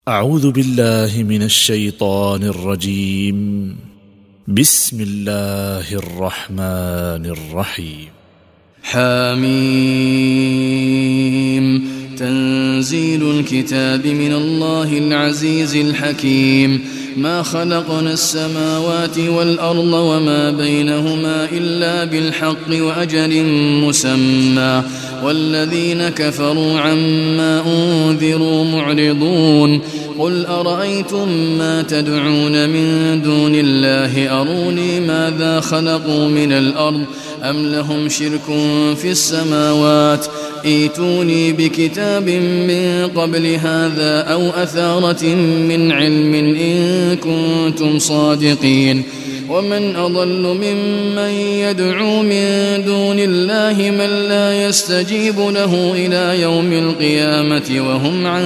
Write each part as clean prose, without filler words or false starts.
أعوذ بالله من الشيطان الرجيم. بسم الله الرحمن الرحيم. حميم. تنزيل الكتاب من الله العزيز الحكيم. ما خلقنا السماوات والأرض وما بينهما إلا بالحق وأجل مسمى، والذين كفروا عما أنذروا معرضون. قل أرأيتم ما تدعون من دون الله أروني ماذا خلقوا من الأرض أم لهم شرك في السماوات؟ ائتوني بكتاب من قبل هذا أو أثارة من علم إن كنتم صادقين. ومن أضل ممن يدعو من دون الله من لا يستجيب له إلى يوم القيامة وهم عن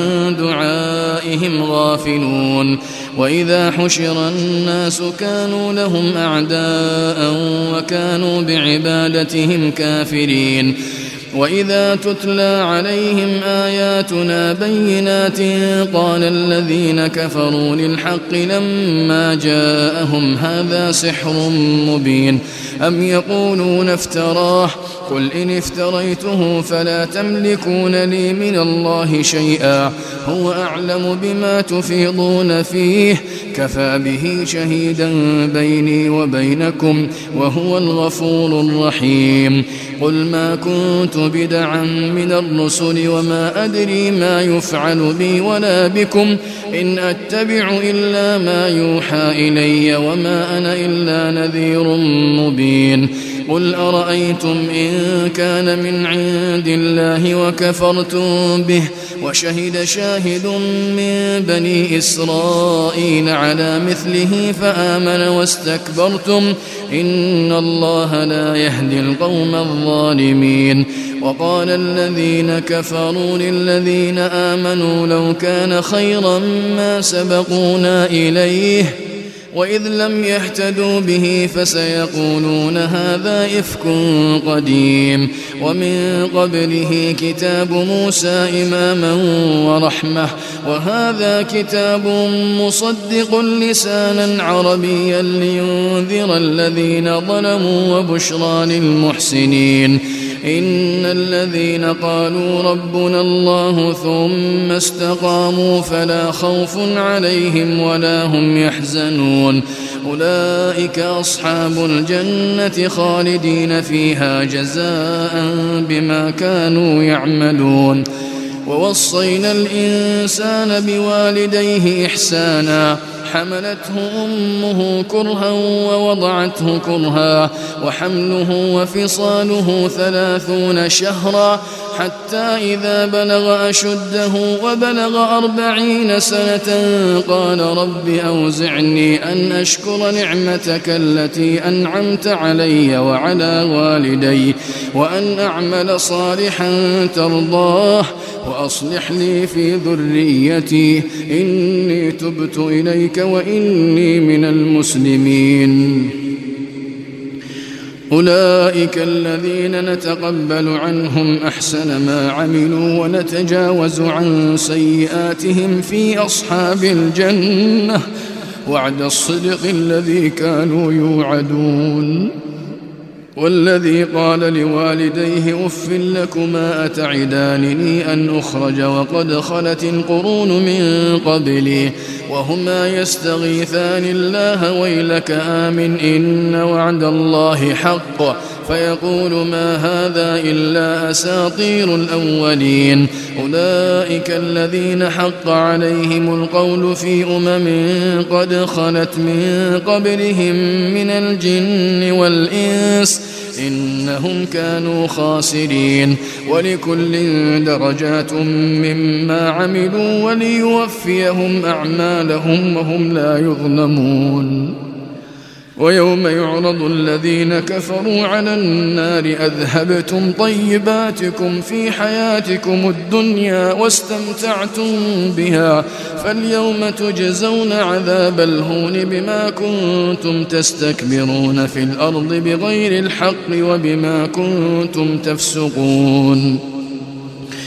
دعائهم غافلون. وإذا حشر الناس كانوا لهم أعداء وكانوا بعبادتهم كافرين. وإذا تتلى عليهم آياتنا بينات قال الذين كفروا للحق لما جاءهم هذا سحر مبين أم يقولون افتراه؟ قل إن افتريته فلا تملكون لي من الله شيئا هو أعلم بما تفيضون فيه كفى به شهيدا بيني وبينكم وهو الغفور الرحيم. قل ما كنت بدعا من الرسل وما أدري ما يفعل بي ولا بكم إن أتبع إلا ما يوحى إلي وما أنا إلا نذير مبين. قل أرأيتم إن كان من عند الله وكفرتم به وشهد شاهد من بني إسرائيل على مثله فآمن واستكبرتم إن الله لا يهدي القوم الظالمين. وقال الذين كفروا للذين آمنوا لو كان خيرا ما سبقونا إليه وإذ لم يهتدوا به فسيقولون هذا إفك قديم. ومن قبله كتاب موسى إماما ورحمة وهذا كتاب مصدق لسانا عربيا لينذر الذين ظلموا وبشرى للمحسنين. إن الذين قالوا ربنا الله ثم استقاموا فلا خوف عليهم ولا هم يحزنون أولئك أصحاب الجنة خالدين فيها جزاء بما كانوا يعملون. ووصينا الإنسان بوالديه إحسانا حملته أمه كرها ووضعته كرها وحمله وفصاله 30 شهرا حتى إذا بلغ أشده وبلغ 40 سنة قال رب أوزعني أن أشكر نعمتك التي أنعمت علي وعلى والدي وأن أعمل صالحا ترضاه وأصلح لي في ذريتي إني تبت إليك وإني من المسلمين. أولئك الذين نتقبل عنهم أحسن ما عملوا ونتجاوز عن سيئاتهم في أصحاب الجنة وعد الصدق الذي كانوا يوعدون. والذي قال لوالديه أف لكما أتعدانني أن أخرج وقد خلت القرون من قبلي وهما يستغيثان الله ويلك آمن إن وعد الله حق فيقول ما هذا إلا أساطير الأولين. أولئك الذين حق عليهم القول في قد خلت من قبلهم من الجن والإنس إنهم كانوا خاسرين. ولكل درجات مما عملوا وليوفيهم أعمالهم وهم لا يظلمون. ويوم يعرض الذين كفروا على النار أذهبتم طيباتكم في حياتكم الدنيا واستمتعتم بها فاليوم تجزون عذاب الهون بما كنتم تستكبرون في الأرض بغير الحق وبما كنتم تفسقون.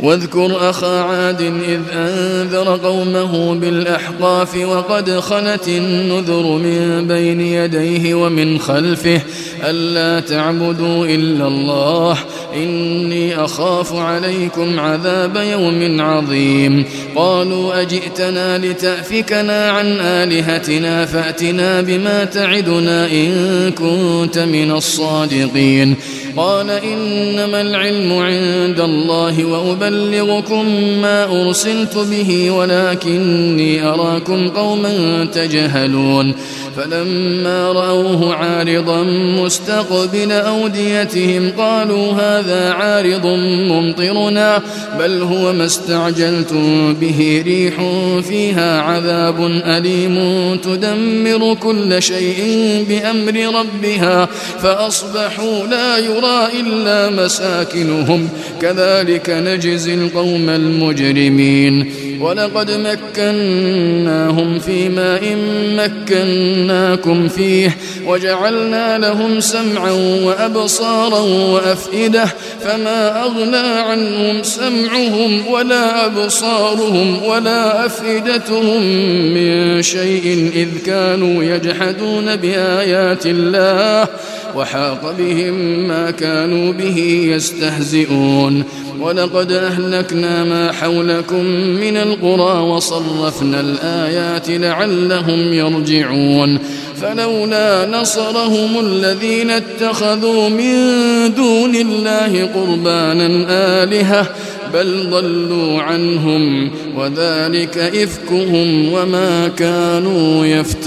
واذكر أخا عاد إذ أنذر قومه بالأحقاف وقد خلت النذر من بين يديه ومن خلفه ألا تعبدوا إلا الله إني أخاف عليكم عذاب يوم عظيم قالوا أجئتنا لتأفكنا عن آلهتنا فأتنا بما تعدنا إن كنت من الصادقين قال إنما العلم عند الله وأبلغكم ما أرسلت به ولكني أراكم قوما تجهلون فلما رأوه عارضا مستقبل أوديتهم قالوا هذا عارض ممطرنا بل هو ما استعجلتم به ريح فيها عذاب أليم تدمر كل شيء بأمر ربها فأصبحوا لا يرى إلا مساكنهم كذلك نجزي القوم المجرمين ولقد مكناهم في ماء مكناكم فيه وجعلنا لهم سمعا وأبصارا وأفئدة فما أغنى عنهم سمعهم ولا أبصارهم ولا أفئدتهم من شيء إذ كانوا يجحدون بآيات الله وحاق بهم ما كانوا به يستهزئون ولقد أهلكنا ما حولكم من القرى وصرفنا الآيات لعلهم يرجعون فلولا نصرهم الذين اتخذوا من دون الله قربانا آلهة بل ضلوا عنهم وذلك إفكهم وما كانوا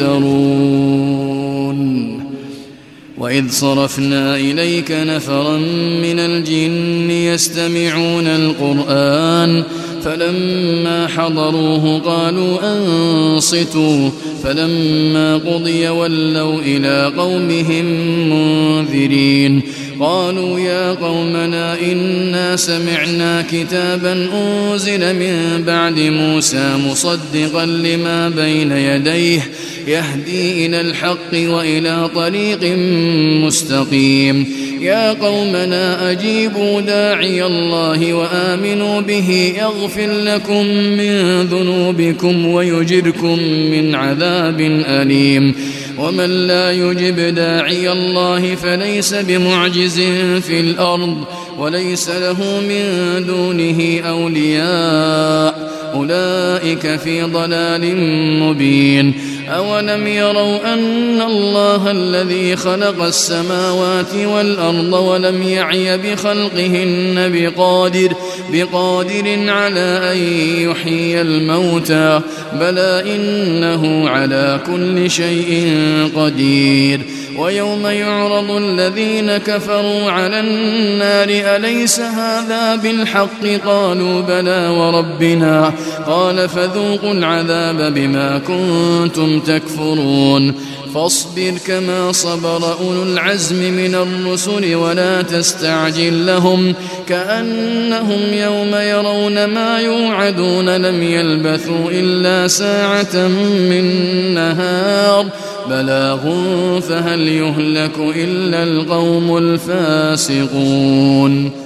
يفترون وإذ صرفنا إليك نفرا من الجن يستمعون القرآن فلما حضروه قالوا أنصتوا فلما قضي ولوا إلى قومهم منذرين قالوا يا قومنا إنا سمعنا كتابا أنزل من بعد موسى مصدقا لما بين يديه يهدي إلى الحق وإلى طريق مستقيم يا قومنا أجيبوا داعي الله وآمنوا به يغفر لكم من ذنوبكم ويجركم من عذاب أليم ومن لا يجب داعي الله فليس بمعجز في الأرض وليس له من دونه أولياء أولئك في ضلال مبين أولم يروا أن الله الذي خلق السماوات والأرض ولم يعي بخلقهن بقادر على أن يحيي الموتى بلى إنه على كل شيء قدير ويوم يعرض الذين كفروا على النار أليس هذا بالحق قالوا بلى وربنا قال فذوقوا العذاب بما كنتم تكفرون فاصبر كما صبر أولو العزم من الرسل ولا تستعجل لهم كأنهم يوم يرون ما يوعدون لم يلبثوا إلا ساعة من نهار بلاغ فهل يهلك إلا القوم الفاسقون